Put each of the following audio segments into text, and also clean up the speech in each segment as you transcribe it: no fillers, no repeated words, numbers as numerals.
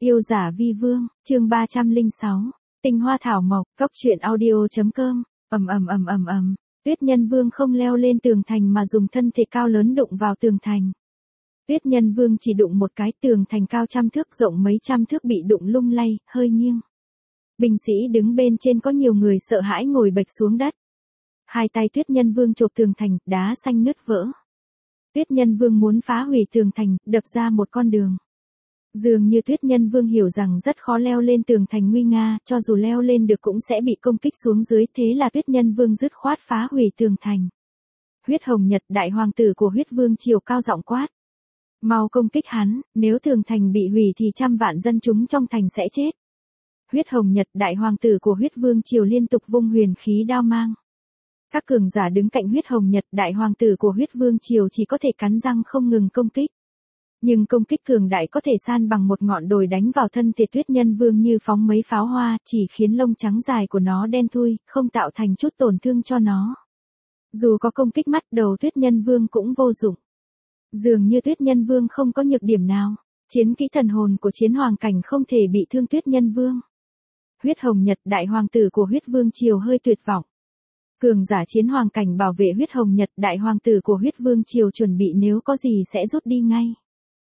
Yêu giả vi vương, chương 306, tinh hoa thảo mộc, góc truyện audio.com, Tuyết Nhân Vương không leo lên tường thành mà dùng thân thể cao lớn đụng vào tường thành. Tuyết Nhân Vương chỉ đụng một cái, tường thành cao trăm thước rộng mấy trăm thước bị đụng lung lay, hơi nghiêng. Binh sĩ đứng bên trên có nhiều người sợ hãi ngồi bệt xuống đất. Hai tay Tuyết Nhân Vương chộp tường thành, đá xanh nứt vỡ. Tuyết Nhân Vương muốn phá hủy tường thành, đập ra một con đường. Dường như Tuyết Nhân Vương hiểu rằng rất khó leo lên tường thành nguy nga, cho dù leo lên được cũng sẽ bị công kích xuống dưới, thế là Tuyết Nhân Vương dứt khoát phá hủy tường thành. Huyết Hồng Nhật, đại hoàng tử của Huyết Vương triều cao giọng quát: "Mau công kích hắn, nếu tường thành bị hủy thì trăm vạn dân chúng trong thành sẽ chết." Huyết Hồng Nhật, đại hoàng tử của Huyết Vương triều liên tục vung huyền khí đao mang. Các cường giả đứng cạnh Huyết Hồng Nhật, đại hoàng tử của Huyết Vương triều chỉ có thể cắn răng không ngừng công kích. Nhưng công kích cường đại có thể san bằng một ngọn đồi đánh vào thân thể Tuyết Nhân Vương như phóng mấy pháo hoa, chỉ khiến lông trắng dài của nó đen thui, không tạo thành chút tổn thương cho nó. Dù có công kích mắt đầu Tuyết Nhân Vương cũng vô dụng. Dường như Tuyết Nhân Vương không có nhược điểm nào. Chiến kỹ thần hồn của Chiến Hoàng Cảnh không thể bị thương Tuyết Nhân Vương. Huyết Hồng Nhật, đại hoàng tử của Huyết Vương triều hơi tuyệt vọng. Cường giả Chiến Hoàng Cảnh bảo vệ Huyết Hồng Nhật, đại hoàng tử của Huyết Vương triều chuẩn bị nếu có gì sẽ rút đi ngay.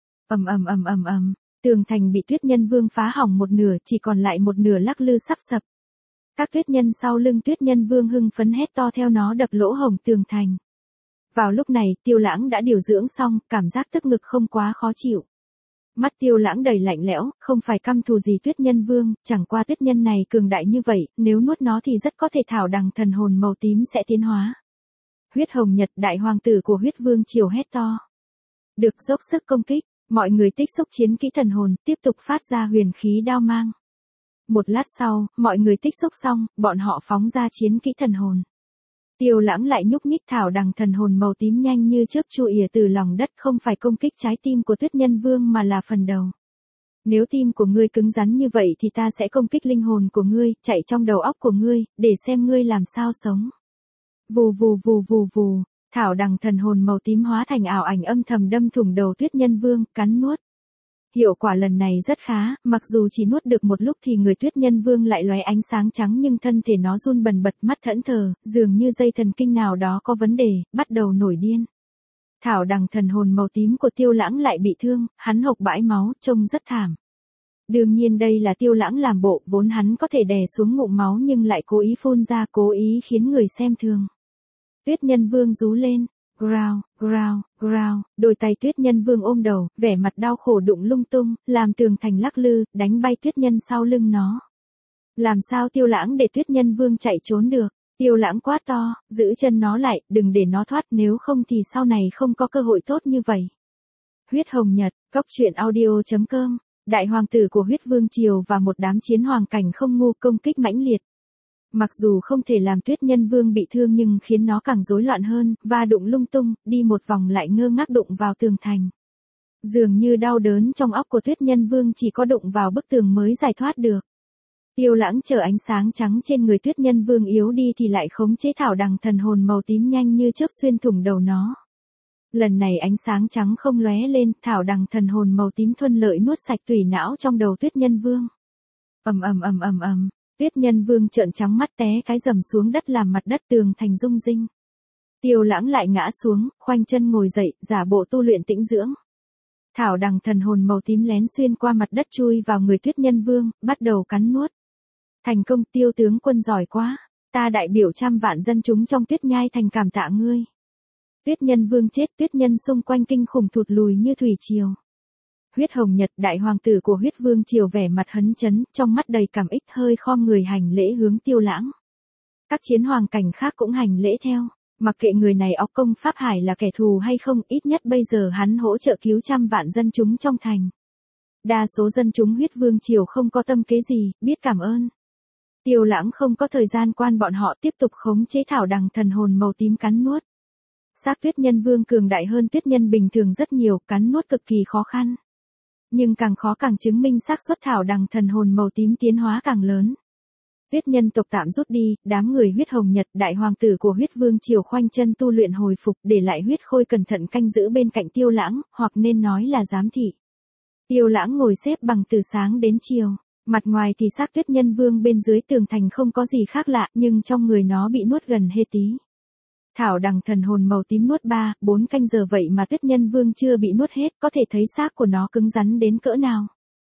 Tường thành bị Tuyết Nhân Vương phá hỏng một nửa, chỉ còn lại một nửa lắc lư sắp sập. Các tuyết nhân sau lưng Tuyết Nhân Vương hưng phấn hét to theo nó đập lỗ hổng tường thành. Vào lúc này, Tiêu Lãng đã điều dưỡng xong, cảm giác tức ngực không quá khó chịu. Mắt Tiêu Lãng đầy lạnh lẽo, không phải căm thù gì Tuyết Nhân Vương, chẳng qua tuyết nhân này cường đại như vậy, nếu nuốt nó thì rất có thể thảo đằng thần hồn màu tím sẽ tiến hóa. Huyết Hồng Nhật, đại hoàng tử của Huyết Vương triều hét to: "Được, dốc sức công kích." Mọi người tích xúc chiến kỹ thần hồn, tiếp tục phát ra huyền khí đao mang. Một lát sau, mọi người tích xúc xong, bọn họ phóng ra chiến kỹ thần hồn. Tiêu Lãng lại nhúc nhích thảo đằng thần hồn màu tím nhanh như chớp chu ỉa từ lòng đất, không phải công kích trái tim của Tuyết Nhân Vương mà là phần đầu. "Nếu tim của ngươi cứng rắn như vậy thì ta sẽ công kích linh hồn của ngươi, chạy trong đầu óc của ngươi, để xem ngươi làm sao sống." Vù vù vù vù vù. Thảo đằng thần hồn màu tím hóa thành ảo ảnh âm thầm đâm thủng đầu Tuyết Nhân Vương, cắn nuốt. Hiệu quả lần này rất khá, mặc dù chỉ nuốt được một lúc thì người Tuyết Nhân Vương lại lóe ánh sáng trắng nhưng thân thể nó run bần bật, mắt thẫn thờ, dường như dây thần kinh nào đó có vấn đề, bắt đầu nổi điên. Thảo đằng thần hồn màu tím của Tiêu Lãng lại bị thương, hắn hộc bãi máu, trông rất thảm. Đương nhiên đây là Tiêu Lãng làm bộ, vốn hắn có thể đè xuống ngụm máu nhưng lại cố ý phun ra, cố ý khiến người xem thương. Tuyết Nhân Vương rú lên, growl, growl, growl, đôi tay Tuyết Nhân Vương ôm đầu, vẻ mặt đau khổ đụng lung tung, làm tường thành lắc lư, đánh bay tuyết nhân sau lưng nó. Làm sao Tiêu Lãng để Tuyết Nhân Vương chạy trốn được? Tiêu Lãng quát to, giữ chân nó lại, đừng để nó thoát, nếu không thì sau này không có cơ hội tốt như vậy. Huyết Hồng Nhật, góc truyện audio.com, đại hoàng tử của Huyết Vương triều và một đám Chiến Hoàng Cảnh không ngu công kích mãnh liệt. Mặc dù không thể làm Tuyết Nhân Vương bị thương nhưng khiến nó càng rối loạn hơn, và đụng lung tung, đi một vòng lại ngơ ngác đụng vào tường thành. Dường như đau đớn trong óc của Tuyết Nhân Vương chỉ có đụng vào bức tường mới giải thoát được. Tiêu Lãng chờ ánh sáng trắng trên người Tuyết Nhân Vương yếu đi thì lại khống chế thảo đằng thần hồn màu tím nhanh như chớp xuyên thủng đầu nó. Lần này ánh sáng trắng không lóe lên, thảo đằng thần hồn màu tím thuận lợi nuốt sạch tủy não trong đầu Tuyết Nhân Vương. Tuyết Nhân Vương trợn trắng mắt té cái rầm xuống đất làm mặt đất tường thành rung rinh. Tiêu Lãng lại ngã xuống, khoanh chân ngồi dậy, giả bộ tu luyện tĩnh dưỡng. Thảo đằng thần hồn màu tím lén xuyên qua mặt đất chui vào người Tuyết Nhân Vương, bắt đầu cắn nuốt. Thành công, Tiêu tướng quân giỏi quá, ta đại biểu trăm vạn dân chúng trong Tuyết Nhai thành cảm tạ ngươi. Tuyết Nhân Vương chết, tuyết nhân xung quanh kinh khủng thụt lùi như thủy triều. Huyết Hồng Nhật, đại hoàng tử của Huyết Vương triều vẻ mặt hấn chấn, trong mắt đầy cảm ích, hơi khom người hành lễ hướng Tiêu Lãng. Các Chiến Hoàng Cảnh khác cũng hành lễ theo, mặc kệ người này óc công pháp hải là kẻ thù hay không, ít nhất bây giờ hắn hỗ trợ cứu trăm vạn dân chúng trong thành. Đa số dân chúng Huyết Vương triều không có tâm kế gì, biết cảm ơn. Tiêu Lãng không có thời gian quan bọn họ, tiếp tục khống chế thảo đằng thần hồn màu tím cắn nuốt. Xác Tuyết Nhân Vương cường đại hơn tuyết nhân bình thường rất nhiều, cắn nuốt cực kỳ khó khăn. Nhưng càng khó càng chứng minh xác suất thảo đằng thần hồn màu tím tiến hóa càng lớn. Tuyết nhân tộc tạm rút đi, đám người Huyết Hồng Nhật, đại hoàng tử của Huyết Vương triều khoanh chân tu luyện hồi phục, để lại huyết khôi cẩn thận canh giữ bên cạnh Tiêu Lãng, hoặc nên nói là giám thị. Tiêu Lãng ngồi xếp bằng từ sáng đến chiều. Mặt ngoài thì xác Tuyết Nhân Vương bên dưới tường thành không có gì khác lạ, nhưng trong người nó bị nuốt gần hê tí. Thảo đằng thần hồn màu tím nuốt 3-4 canh giờ vậy mà Tuyết Nhân Vương chưa bị nuốt hết, có thể thấy xác của nó cứng rắn đến cỡ nào.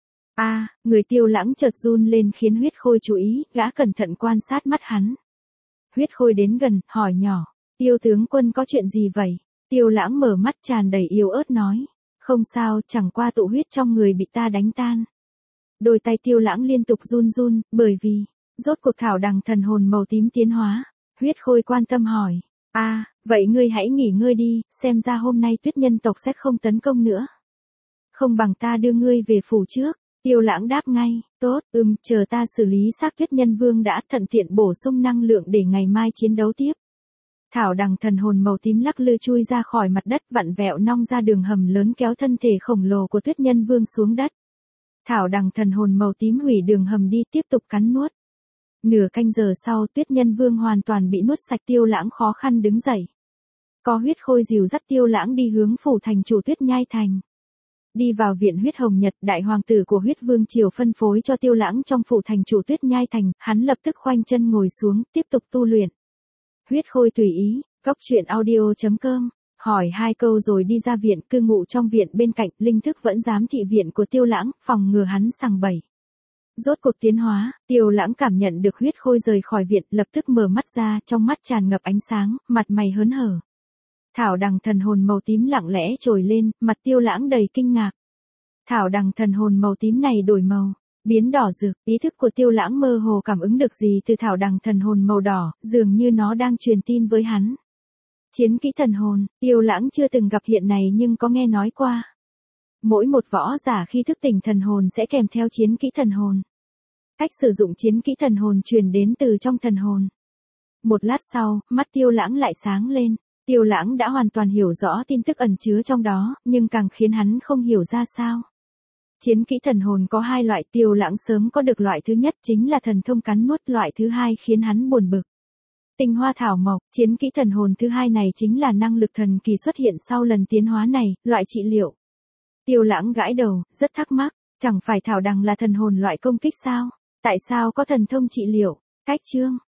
Người Tiêu Lãng chợt run lên khiến Huyết Khôi chú ý, gã cẩn thận quan sát mắt hắn. Huyết Khôi đến gần, hỏi nhỏ, Tiêu tướng quân có chuyện gì vậy? Tiêu Lãng mở mắt tràn đầy yếu ớt nói, không sao, chẳng qua tụ huyết trong người bị ta đánh tan. Đôi tay Tiêu Lãng liên tục run run, bởi vì, rốt cuộc thảo đằng thần hồn màu tím tiến hóa. Huyết Khôi quan tâm hỏi, vậy ngươi hãy nghỉ ngơi đi, xem ra hôm nay Tuyết nhân tộc sẽ không tấn công nữa. Không bằng ta đưa ngươi về phủ trước. Tiêu Lãng đáp ngay, tốt, chờ ta xử lý xác Tuyết Nhân Vương đã, thuận tiện bổ sung năng lượng để ngày mai chiến đấu tiếp. Thảo đằng thần hồn màu tím lắc lư chui ra khỏi mặt đất, vặn vẹo nong ra đường hầm lớn kéo thân thể khổng lồ của Tuyết Nhân Vương xuống đất. Thảo đằng thần hồn màu tím hủy đường hầm đi, tiếp tục cắn nuốt. Nửa canh giờ sau, Tuyết Nhân Vương hoàn toàn bị nuốt sạch. Tiêu Lãng khó khăn đứng dậy. Có Huyết Khôi dìu dắt Tiêu Lãng đi hướng phủ thành chủ Tuyết Nhai Thành. Đi vào viện Huyết Hồng Nhật, đại hoàng tử của Huyết Vương triều phân phối cho Tiêu Lãng trong phủ thành chủ Tuyết Nhai Thành, hắn lập tức khoanh chân ngồi xuống, tiếp tục tu luyện. Huyết Khôi tùy ý, goctruyện.audio.com, hỏi 2 câu rồi đi ra viện, cư ngụ trong viện bên cạnh, linh thức vẫn giám thị viện của Tiêu Lãng, phòng ngừa hắn sằng bẫy. Rốt cuộc tiến hóa, Tiêu Lãng cảm nhận được Huyết Khôi rời khỏi viện, lập tức mở mắt ra, trong mắt tràn ngập ánh sáng, mặt mày hớn hở. Thảo đằng thần hồn màu tím lặng lẽ trồi lên, mặt Tiêu Lãng đầy kinh ngạc. Thảo đằng thần hồn màu tím này đổi màu, biến đỏ rực, ý thức của Tiêu Lãng mơ hồ cảm ứng được gì từ thảo đằng thần hồn màu đỏ, dường như nó đang truyền tin với hắn. Chiến kỹ thần hồn, Tiêu Lãng chưa từng gặp hiện này nhưng có nghe nói qua. Mỗi một võ giả khi thức tỉnh thần hồn sẽ kèm theo chiến kỹ thần hồn. Cách sử dụng chiến kỹ thần hồn truyền đến từ trong thần hồn. Một lát sau, mắt Tiêu Lãng lại sáng lên. Tiêu Lãng đã hoàn toàn hiểu rõ tin tức ẩn chứa trong đó, nhưng càng khiến hắn không hiểu ra sao. Chiến kỹ thần hồn có 2 loại, Tiêu Lãng sớm có được loại thứ nhất chính là thần thông cắn nuốt, loại thứ hai khiến hắn buồn bực. Tinh hoa thảo mộc, chiến kỹ thần hồn thứ hai này chính là năng lực thần kỳ xuất hiện sau lần tiến hóa này, loại trị liệu. Tiêu Lãng gãi đầu, rất thắc mắc, chẳng phải thảo đằng là thần hồn loại công kích sao? Tại sao có thần thông trị liệu? Cách chương